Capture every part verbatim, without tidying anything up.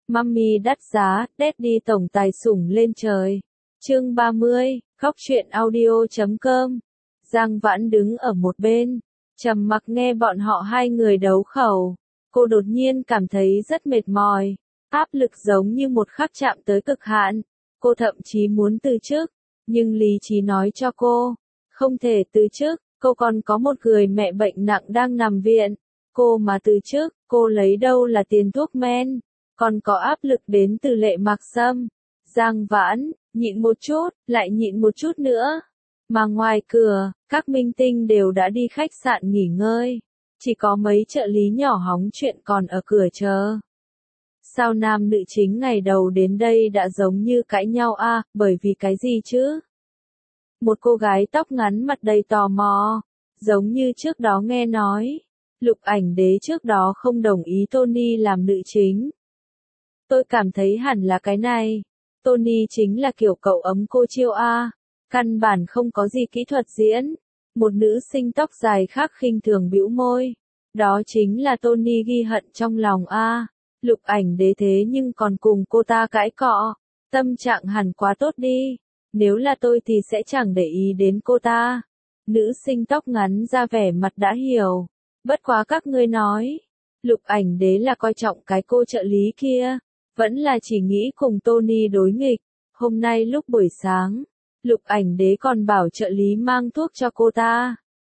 Mummy đắt giá, Daddy tổng tài sủng lên trời. Chương ba mươi, khóc chuyện audio chấm com. Giang Vãn đứng ở một bên, trầm mặc nghe bọn họ hai người đấu khẩu. Cô đột nhiên cảm thấy rất mệt mỏi, áp lực giống như một khắc chạm tới cực hạn. Cô thậm chí muốn từ chức, nhưng lý trí nói cho cô, không thể từ chức, cô còn có một người mẹ bệnh nặng đang nằm viện. Cô mà từ chức, cô lấy đâu là tiền thuốc men, còn có áp lực đến từ Lệ Mạc Sâm. Giang Vãn, nhịn một chút, lại nhịn một chút nữa. Mà ngoài cửa, các minh tinh đều đã đi khách sạn nghỉ ngơi. Chỉ có mấy trợ lý nhỏ hóng chuyện còn ở cửa chờ. Sao nam nữ chính ngày đầu đến đây đã giống như cãi nhau a, à, bởi vì cái gì chứ? Một cô gái tóc ngắn mặt đầy tò mò, giống như trước đó nghe nói, Lục Ảnh Đế trước đó không đồng ý Tony làm nữ chính. Tôi cảm thấy hẳn là cái này. Tony chính là kiểu cậu ấm cô chiêu a, căn bản không có gì kỹ thuật diễn. Một nữ sinh tóc dài khác khinh thường bĩu môi. Đó chính là Tony ghi hận trong lòng a. Lục Ảnh Đế thế nhưng còn cùng cô ta cãi cọ, tâm trạng hẳn quá tốt đi. Nếu là tôi thì sẽ chẳng để ý đến cô ta. Nữ sinh tóc ngắn ra vẻ mặt đã hiểu. Bất quá các ngươi nói, Lục Ảnh Đế là coi trọng cái cô trợ lý kia, vẫn là chỉ nghĩ cùng Tony đối nghịch. Hôm nay lúc buổi sáng, Lục Ảnh Đế còn bảo trợ lý mang thuốc cho cô ta.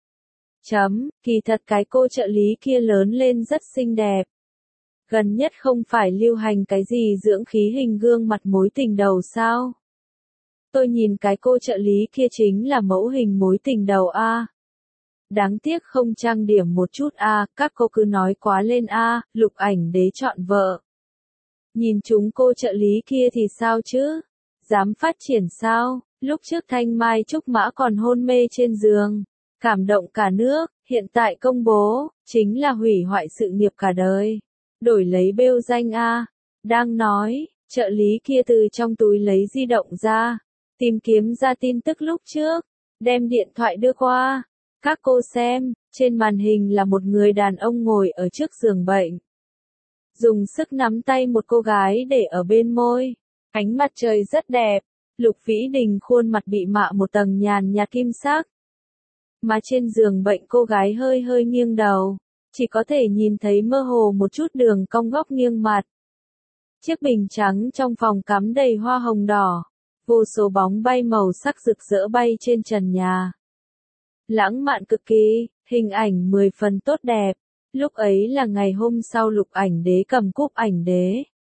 Chấm, kỳ thật cái cô trợ lý kia lớn lên rất xinh đẹp. Gần nhất không phải lưu hành cái gì dưỡng khí hình gương mặt mối tình đầu sao? Tôi nhìn cái cô trợ lý kia chính là mẫu hình mối tình đầu a. Đáng tiếc không trang điểm một chút a, các cô cứ nói quá lên a, Lục Ảnh Đế chọn vợ. Nhìn chúng cô trợ lý kia thì sao chứ? Dám phát triển sao? Lúc trước Thanh Mai Trúc Mã còn hôn mê trên giường, cảm động cả nước, hiện tại công bố, chính là hủy hoại sự nghiệp cả đời. Đổi lấy bêu danh a. Đang nói, trợ lý kia từ trong túi lấy di động ra, tìm kiếm ra tin tức lúc trước, đem điện thoại đưa qua. Các cô xem, trên màn hình là một người đàn ông ngồi ở trước giường bệnh. Dùng sức nắm tay một cô gái để ở bên môi. Ánh mặt trời rất đẹp. Lục Vĩ Đình khuôn mặt bị mạ một tầng nhàn nhạt kim sắc. Mà trên giường bệnh cô gái hơi hơi nghiêng đầu. Chỉ có thể nhìn thấy mơ hồ một chút đường cong góc nghiêng mặt. Chiếc bình trắng trong phòng cắm đầy hoa hồng đỏ. Vô số bóng bay màu sắc rực rỡ bay trên trần nhà. Lãng mạn cực kỳ, hình ảnh mười phần tốt đẹp. Lúc ấy là ngày hôm sau Lục Ảnh Đế cầm cúp ảnh đế.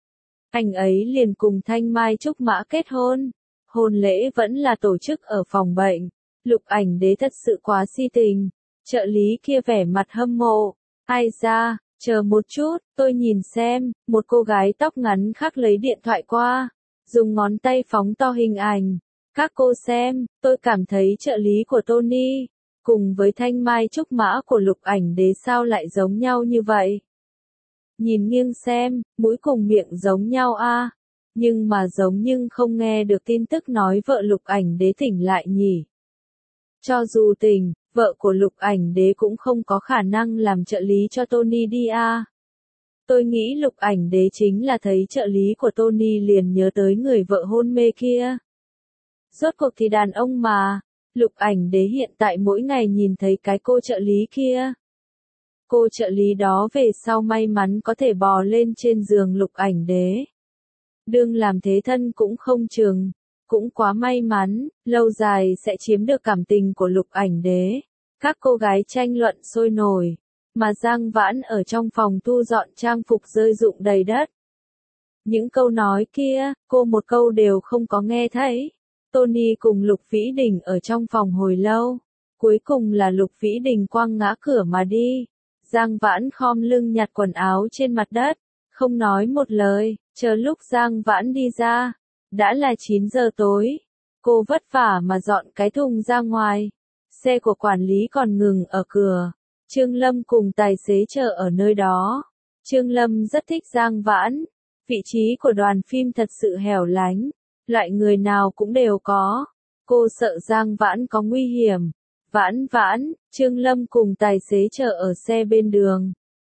Anh ấy liền cùng Thanh Mai Trúc Mã kết hôn. Hôn lễ vẫn là tổ chức ở phòng bệnh. Lục Ảnh Đế thật sự quá si tình. Trợ lý kia vẻ mặt hâm mộ. Ai ra, chờ một chút, tôi nhìn xem. Một cô gái tóc ngắn khác lấy điện thoại qua. Dùng ngón tay phóng to hình ảnh. Các cô xem, tôi cảm thấy trợ lý của Tony cùng với Thanh Mai Trúc Mã của Lục Ảnh Đế sao lại giống nhau như vậy? Nhìn nghiêng xem, mũi cùng miệng giống nhau a, à. Nhưng mà giống nhưng không nghe được tin tức nói vợ Lục Ảnh Đế tỉnh lại nhỉ. Cho dù tỉnh, vợ của Lục Ảnh Đế cũng không có khả năng làm trợ lý cho Tony đi a. À. Tôi nghĩ Lục Ảnh Đế chính là thấy trợ lý của Tony liền nhớ tới người vợ hôn mê kia. Rốt cuộc thì đàn ông mà. Lục Ảnh Đế hiện tại mỗi ngày nhìn thấy cái cô trợ lý kia. Cô trợ lý đó về sau may mắn có thể bò lên trên giường Lục Ảnh Đế. Đương làm thế thân cũng không chừng, cũng quá may mắn, lâu dài sẽ chiếm được cảm tình của Lục Ảnh Đế. Các cô gái tranh luận sôi nổi, mà Giang Vãn ở trong phòng thu dọn trang phục rơi rụng đầy đất. Những câu nói kia, cô một câu đều không có nghe thấy. Tony cùng Lục Vĩ Đình ở trong phòng hồi lâu. Cuối cùng là Lục Vĩ Đình quăng ngã cửa mà đi. Giang Vãn khom lưng nhặt quần áo trên mặt đất. Không nói một lời, chờ lúc Giang Vãn đi ra. Đã là chín giờ tối. Cô vất vả mà dọn cái thùng ra ngoài. Xe của quản lý còn ngừng ở cửa. Trương Lâm cùng tài xế chờ ở nơi đó. Trương Lâm rất thích Giang Vãn. Vị trí của đoàn phim thật sự hẻo lánh. Loại người nào cũng đều có. Cô sợ Giang Vãn có nguy hiểm. Vãn Vãn, Trương Lâm cùng tài xế chờ ở xe bên đường.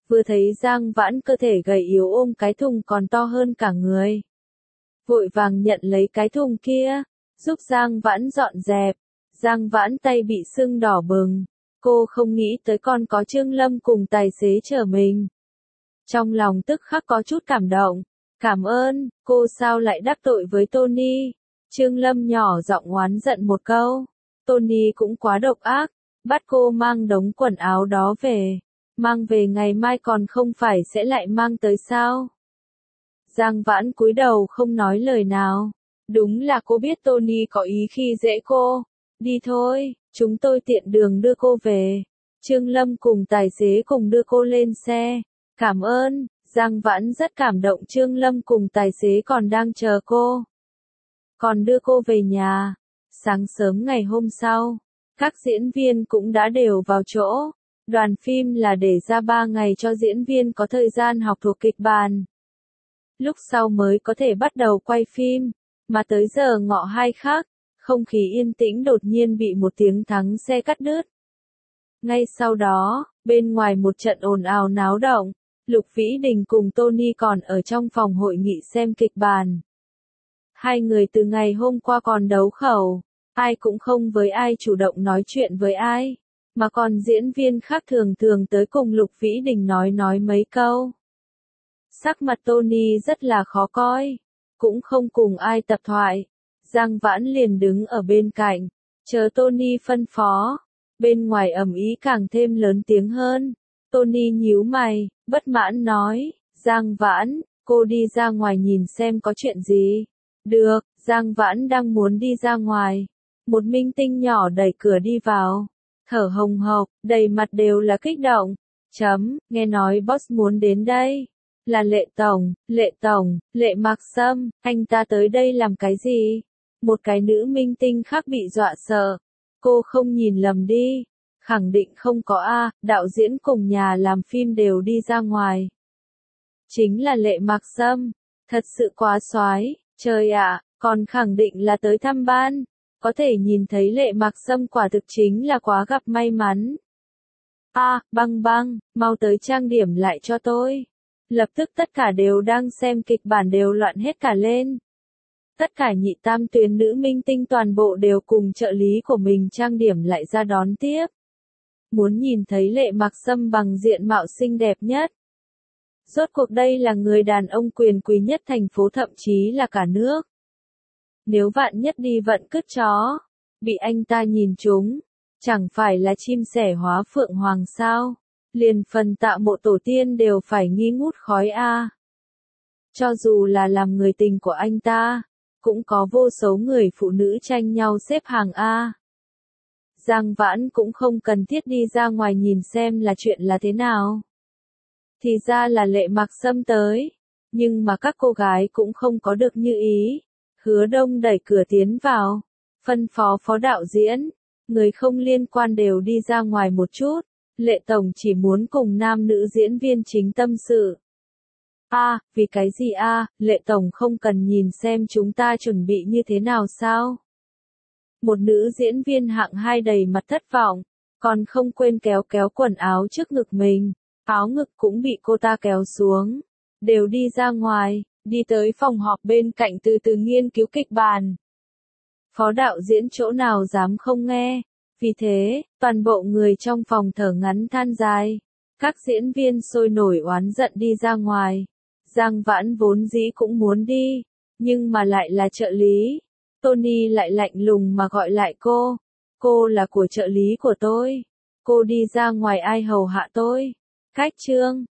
vừa thấy Giang Vãn cơ thể gầy yếu ôm cái thùng còn to hơn cả người. Vội vàng nhận lấy cái thùng kia, giúp Giang Vãn dọn dẹp. Giang Vãn tay bị sưng đỏ bừng, cô không nghĩ tới còn có Trương Lâm cùng tài xế chở mình. Trong lòng tức khắc có chút cảm động, cảm ơn, cô sao lại đắc tội với Tony. Trương Lâm nhỏ giọng oán giận một câu, Tony cũng quá độc ác, bắt cô mang đống quần áo đó về, mang về ngày mai còn không phải sẽ lại mang tới sao. Giang Vãn cúi đầu không nói lời nào, đúng là cô biết Tony có ý khi dễ cô, đi thôi, chúng tôi tiện đường đưa cô về. Trương Lâm cùng tài xế cùng đưa cô lên xe, cảm ơn, Giang Vãn rất cảm động. Trương Lâm cùng tài xế còn đang chờ cô, còn đưa cô về nhà. Sáng sớm ngày hôm sau, các diễn viên cũng đã đều vào chỗ. Đoàn phim là để ra ba ngày cho diễn viên có thời gian học thuộc kịch bản, lúc sau mới có thể bắt đầu quay phim, mà tới giờ ngọ hai khắc, không khí yên tĩnh đột nhiên bị một tiếng thắng xe cắt đứt. Ngay sau đó, bên ngoài một trận ồn ào náo động, Lục Vĩ Đình cùng Tony còn ở trong phòng hội nghị xem kịch bản. Hai người từ ngày hôm qua còn đấu khẩu, ai cũng không với ai chủ động nói chuyện với ai, mà còn diễn viên khác thường thường tới cùng Lục Vĩ Đình nói nói mấy câu. Sắc mặt Tony rất là khó coi, cũng không cùng ai tập thoại. Giang Vãn liền đứng ở bên cạnh, chờ Tony phân phó. Bên ngoài ầm ĩ càng thêm lớn tiếng hơn. Tony nhíu mày, bất mãn nói, Giang Vãn, cô đi ra ngoài nhìn xem có chuyện gì. Được, Giang Vãn đang muốn đi ra ngoài. Một minh tinh nhỏ đẩy cửa đi vào, thở hồng hộc, đầy mặt đều là kích động. Chấm, nghe nói boss muốn đến đây. Là Lệ Tổng, Lệ Tổng, Lệ Mạc Sâm, anh ta tới đây làm cái gì? Một cái nữ minh tinh khác bị dọa sợ. Cô không nhìn lầm đi. Khẳng định không có a, đạo diễn cùng nhà làm phim đều đi ra ngoài. Chính là Lệ Mạc Sâm, thật sự quá soái, trời ạ, còn khẳng định là tới thăm ban. Có thể nhìn thấy Lệ Mạc Sâm quả thực chính là quá gặp may mắn. A, băng băng, mau tới trang điểm lại cho tôi. Lập tức tất cả đều đang xem kịch bản đều loạn hết cả lên. Tất cả nhị tam tuyến nữ minh tinh toàn bộ đều cùng trợ lý của mình trang điểm lại ra đón tiếp. Muốn nhìn thấy Lệ Mạc Sâm bằng diện mạo xinh đẹp nhất. Rốt cuộc đây là người đàn ông quyền quý nhất thành phố, thậm chí là cả nước. Nếu vạn nhất đi vận cứt chó, bị anh ta nhìn trúng, chẳng phải là chim sẻ hóa phượng hoàng sao? Liền phần tạ mộ tổ tiên đều phải nghi ngút khói a. Cho dù là làm người tình của anh ta, cũng có vô số người phụ nữ tranh nhau xếp hàng a. Giang Vãn cũng không cần thiết đi ra ngoài nhìn xem là chuyện là thế nào. Thì ra là Lệ Mạc Sâm tới, nhưng mà các cô gái cũng không có được như ý. Hứa Đông đẩy cửa tiến vào, phân phó phó đạo diễn, người không liên quan đều đi ra ngoài một chút. Lệ Tổng chỉ muốn cùng nam nữ diễn viên chính tâm sự. A, à, vì cái gì a? À, Lệ Tổng không cần nhìn xem chúng ta chuẩn bị như thế nào sao? Một nữ diễn viên hạng hai đầy mặt thất vọng, còn không quên kéo kéo quần áo trước ngực mình, áo ngực cũng bị cô ta kéo xuống. Đều đi ra ngoài, đi tới phòng họp bên cạnh từ từ nghiên cứu kịch bản. Phó đạo diễn chỗ nào dám không nghe. Vì thế, toàn bộ người trong phòng thở ngắn than dài. Các diễn viên sôi nổi oán giận đi ra ngoài. Giang Vãn vốn dĩ cũng muốn đi, nhưng mà lại là trợ lý. Tony lại lạnh lùng mà gọi lại cô. Cô là của trợ lý của tôi. Cô đi ra ngoài ai hầu hạ tôi? Cách trương.